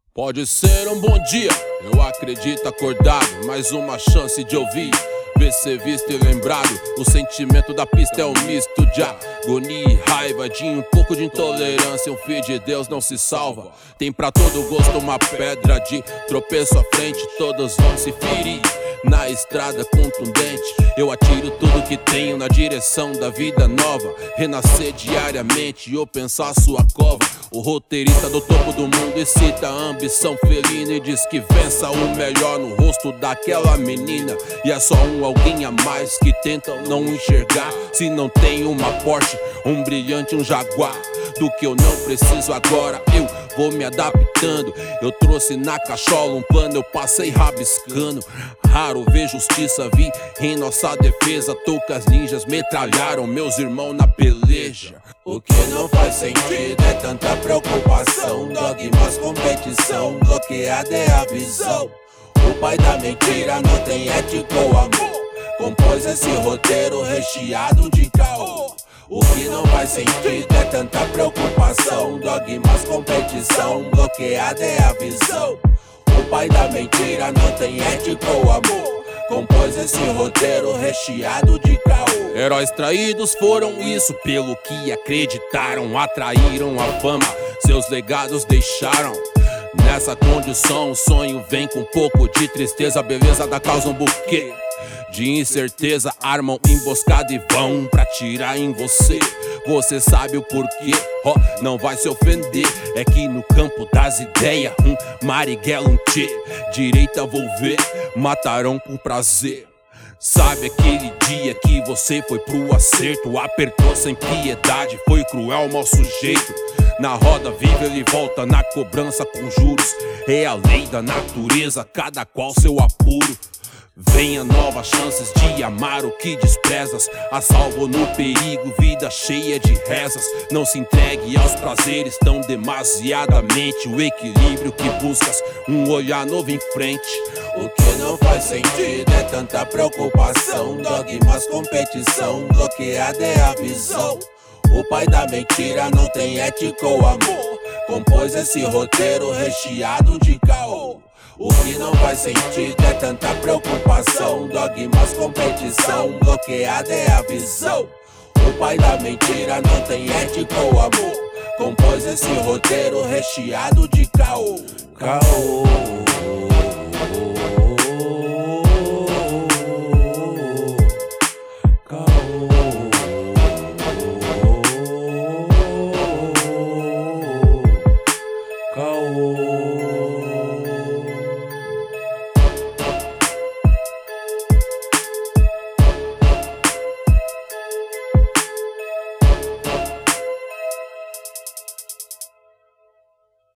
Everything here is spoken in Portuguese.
Pode ser um bom dia, eu acredito acordado. Mais uma chance de ouvir, ver ser visto e lembrado. O sentimento da pista é um misto de agonia e raiva, de um pouco de intolerância. Um filho de Deus não se salva. Tem pra todo gosto uma pedra de tropeço à frente. Todos vão se ferir na estrada contundente. Eu atiro tudo que tenho na direção da vida nova. Renascer diariamente ou pensar sua cova. O roteirista do topo do mundo excita a ambição felina e diz que vença o melhor no rosto daquela menina. E é só alguém a mais que tenta não enxergar. Se não tem uma Porsche, um brilhante, um Jaguar. Do que eu não preciso agora, eu vou me adaptando. Eu trouxe na cachola um plano, eu passei rabiscando. Raro ver justiça vir em nossa defesa. Toucas ninjas metralharam meus irmãos na peleja. O que não faz sentido é tanta preocupação. Dogmas, competição, bloqueada é a visão. O pai da mentira não tem ética ou amor. Compôs esse roteiro recheado de caô. O que não faz sentido é tanta preocupação. Dogmas, competição, bloqueada é a visão. O pai da mentira não tem ética ou amor. Compôs esse roteiro recheado de caô. Heróis traídos foram isso, pelo que acreditaram. Atraíram a fama, seus legados deixaram. Nessa condição o sonho vem com um pouco de tristeza. A beleza da causa um buquê de incerteza. Armam emboscada e vão pra tirar em você. Você sabe o porquê, não vai se ofender. É que no campo das ideias, Marighella, tchê. Direita vou ver, matarão por prazer. Sabe aquele dia que você foi pro acerto? Apertou sem piedade, foi cruel, mau sujeito. Na roda viva ele volta na cobrança com juros. É a lei da natureza, cada qual seu apuro. Venha novas chances de amar o que desprezas. A salvo no perigo, vida cheia de rezas. Não se entregue aos prazeres tão demasiadamente. O equilíbrio que buscas, um olhar novo em frente. O que não faz sentido é tanta preocupação. Dogmas, competição, bloqueada é a visão. O pai da mentira não tem ética ou amor. Compôs esse roteiro recheado de caô. O que não faz sentido é tanta preocupação. Dogmas, competição, bloqueada é a visão. O pai da mentira não tem ética ou amor. Compôs esse roteiro recheado de caô. Caô.